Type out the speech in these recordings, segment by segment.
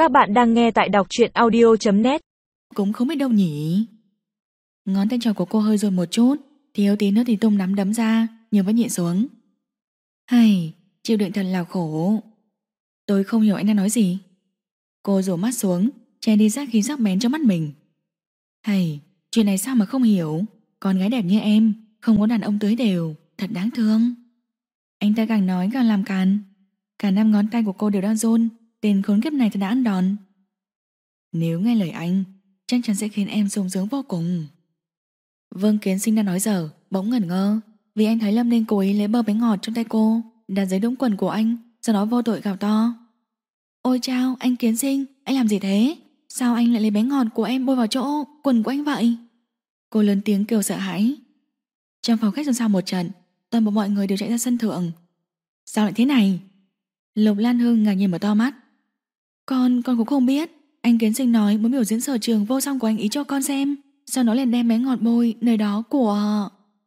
Các bạn đang nghe tại đọc truyện audio.net. Cũng không biết đâu nhỉ. Ngón tay trỏ của cô hơi run một chút, thiếu tí nữa thì tung nắm đấm ra, nhưng vẫn nhịn xuống. Hay, chịu đựng thật là khổ. Tôi không hiểu anh đang nói gì. Cô rủ mắt xuống, che đi sát khí sắc bén trong mắt mình. Hay, chuyện này sao mà không hiểu. Con gái đẹp như em, không có đàn ông tưới đều, thật đáng thương. Anh ta càng nói càng làm càn. Cả 5 ngón tay của cô đều đang run. Tên khốn kiếp này thật đã ăn đòn. Nếu nghe lời anh, chắc chắn sẽ khiến em sung sướng vô cùng. Vương Kiến Sinh đang nói dở, bỗng ngẩn ngơ, vì anh thấy Lâm Ninh cố ý lấy bơ bánh ngọt trong tay cô đặt dưới đũng quần của anh, sau đó vô tội gào to: Ôi chao, anh Kiến Sinh, anh làm gì thế? Sao anh lại lấy bánh ngọt của em bôi vào chỗ quần của anh vậy? Cô lớn tiếng kêu sợ hãi. Trong phòng khách xôn xao một trận, toàn bộ mọi người đều chạy ra sân thượng. Sao lại thế này? Lục Lan Hương ngạc nhiên mở to mắt. Con cũng không biết. Anh Kiến Sinh nói muốn biểu diễn sở trường vô song của anh ý cho con xem, sau đó liền đem bánh ngọt bôi nơi đó của...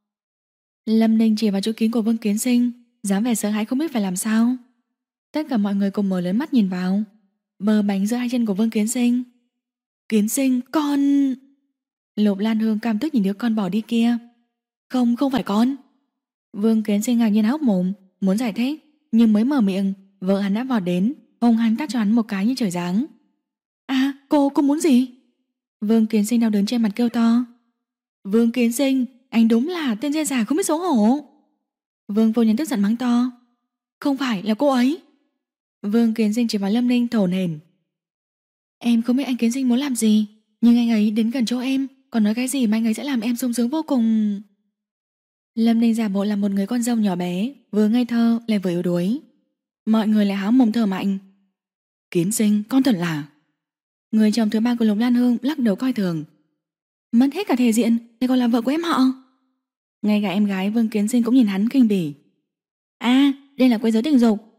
Lâm Ninh chỉ vào chỗ kín của Vương Kiến Sinh, dáng vẻ sợ hãi không biết phải làm sao. Tất cả mọi người cùng mở lớn mắt nhìn vào bờ bánh giữa hai chân của Vương Kiến Sinh. Kiến Sinh, con... Lục Lan Hương cam tức nhìn đứa con bỏ đi kia. Không phải con. Vương Kiến Sinh ngạc nhiên há hốc mồm, muốn giải thích, nhưng mới mở miệng, vợ hắn đã vọt đến, hung hăng tát cho hắn một cái như trời giáng. À, cô muốn gì? Vương Kiến Sinh đau đớn trên mặt kêu to. Vương Kiến Sinh, anh đúng là tên dê già không biết xấu hổ. Vương Vô Nhân tức giận mắng to. Không phải là cô ấy. Vương Kiến Sinh chỉ vào Lâm Ninh thổ nền. Em không biết anh Kiến Sinh muốn làm gì, nhưng anh ấy đến gần chỗ em, còn nói cái gì mà anh ấy sẽ làm em sung sướng vô cùng. Lâm Ninh giả bộ là một người con dâu nhỏ bé, vừa ngây thơ lại vừa yếu đuối. Mọi người lại há mồm thở mạnh. Kiến Sinh, con thật là... Người chồng thứ ba của Lục Lan Hương lắc đầu coi thường. Mất hết cả thể diện thì còn là vợ của em họ. Ngay cả em gái Vương Kiến Sinh cũng nhìn hắn kinh bỉ. À, đây là quấy rối tình dục.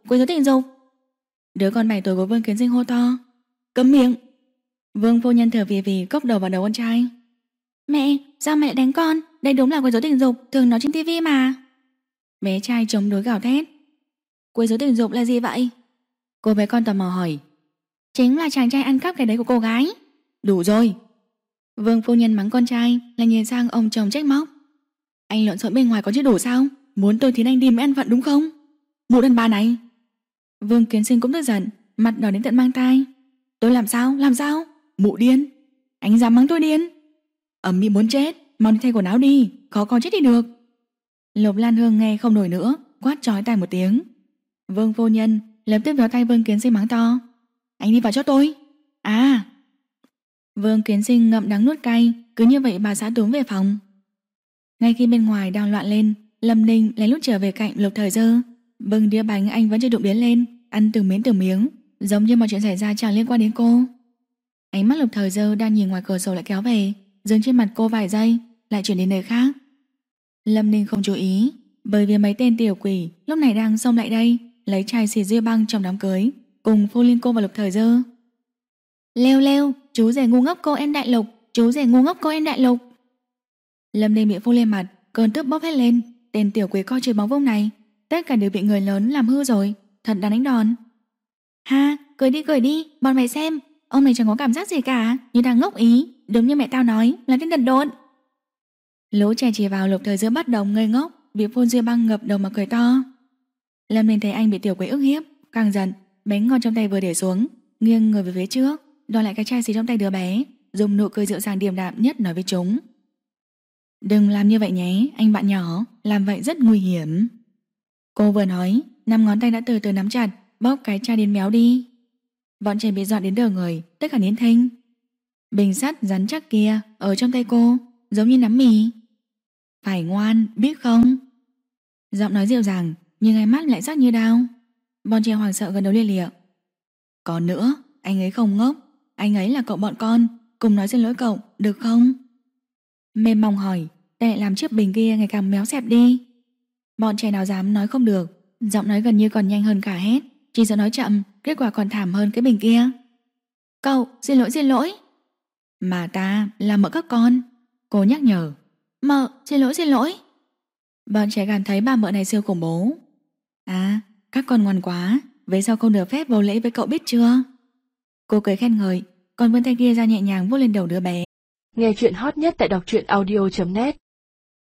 Đứa con 7 tuổi của Vương Kiến Sinh hô to. Cấm miệng. Vương Vô Nhân thở vì cốc đầu vào đầu con trai. Mẹ, sao mẹ lại đánh con? Đây đúng là quấy rối tình dục thường nói trên tivi mà. Bé trai chống đối gào thét. Quấy rối tình dục là gì vậy? Cô bé con tò mò hỏi. Chính là chàng trai ăn cắp cái đấy của cô gái. Đủ rồi. Vương phu nhân mắng con trai, lại nhìn sang ông chồng trách móc. Anh lộn xộn bên ngoài có chứ đủ sao? Muốn tôi thiến anh đi mới ăn vận đúng không? Mụ đàn bà này. Vương Kiến Sinh cũng tức giận, mặt đỏ đến tận mang tai. Tôi làm sao? Mụ điên. Anh dám mắng tôi điên? Ẩm mỹ muốn chết, mau đi thay quần áo đi, khó con chết đi được. Lục Lan Hương nghe không nổi nữa, quát chói tai một tiếng. Vương phu nhân lập tức véo tay Vương Kiến Sinh mắng to. Anh đi vào cho tôi. À. Vương Kiến Sinh ngậm đắng nuốt cay, cứ như vậy bà xã túm về phòng. Ngay khi bên ngoài đang loạn lên, Lâm Ninh lén lút trở về cạnh Lục Thời Dơ, bưng đĩa bánh anh vẫn chưa đụng đến lên, ăn từng miếng, giống như mọi chuyện xảy ra chẳng liên quan đến cô. Ánh mắt Lục Thời Dơ đang nhìn ngoài cửa sổ lại kéo về, dừng trên mặt cô vài giây, lại chuyển đến nơi khác. Lâm Ninh không chú ý, bởi vì mấy tên tiểu quỷ lúc này đang xông lại đây, lấy chai xịt diêu băng trong đám cưới, cùng phô liên cô và Lục Thời Dơ. Lêu, chú rể ngu ngốc cô em Đại Lục. Lâm Ninh bị phô lên mặt, cơn tức bốc hết lên. Tên tiểu quỷ coi trời bóng vông này, tất cả đều bị người lớn làm hư rồi, thật đáng đánh đòn. Ha, cười đi, bọn mày xem, ông này chẳng có cảm giác gì cả, như đang ngốc ý, đúng như mẹ tao nói, là tên đần độn. Lũ trẻ chỉ vào Lục Thời Dơ bất đồng ngây ngốc, bị phun diêu băng ngập đầu mà cười to. Lâm Ninh thấy anh bị tiểu quỷ ức hiếp, càng giận, bánh ngon trong tay vừa để xuống, nghiêng người về phía trước, đòi lại cái chai xì trong tay đứa bé, dùng nụ cười dịu dàng điềm đạm nhất nói với chúng. Đừng làm như vậy nhé, anh bạn nhỏ, làm vậy rất nguy hiểm. Cô vừa nói, 5 ngón tay đã từ từ nắm chặt, bóp cái chai đến méo đi. Bọn trẻ bị dọn đến đờ người, tất cả nín thinh. Bình sắt rắn chắc kia ở trong tay cô, giống như nắm mì. Phải ngoan, biết không? Giọng nói dịu dàng, nhưng hai mắt lại sắc như đao. Bọn trẻ hoảng sợ gần đầu lia lịa. Còn nữa, anh ấy không ngốc, anh ấy là cậu bọn con, cùng nói xin lỗi cậu, được không? Mềm mỏng hỏi, tay lại làm chiếc bình kia ngày càng méo xẹp đi. Bọn trẻ nào dám nói không được, giọng nói gần như còn nhanh hơn cả hét, chỉ sợ nói chậm, kết quả còn thảm hơn cái bình kia. Cậu, xin lỗi. Mà ta là mợ các con, cô nhắc nhở. Mợ, xin lỗi. Bọn trẻ cảm thấy bà mợ này siêu khủng bố. À, các con ngoan quá, về sau không được phép vô lễ với cậu biết chưa? Cô cười khen ngợi, còn vươn tay kia ra nhẹ nhàng vuốt lên đầu đứa bé. Nghe chuyện hot nhất tại đọc truyện audio.net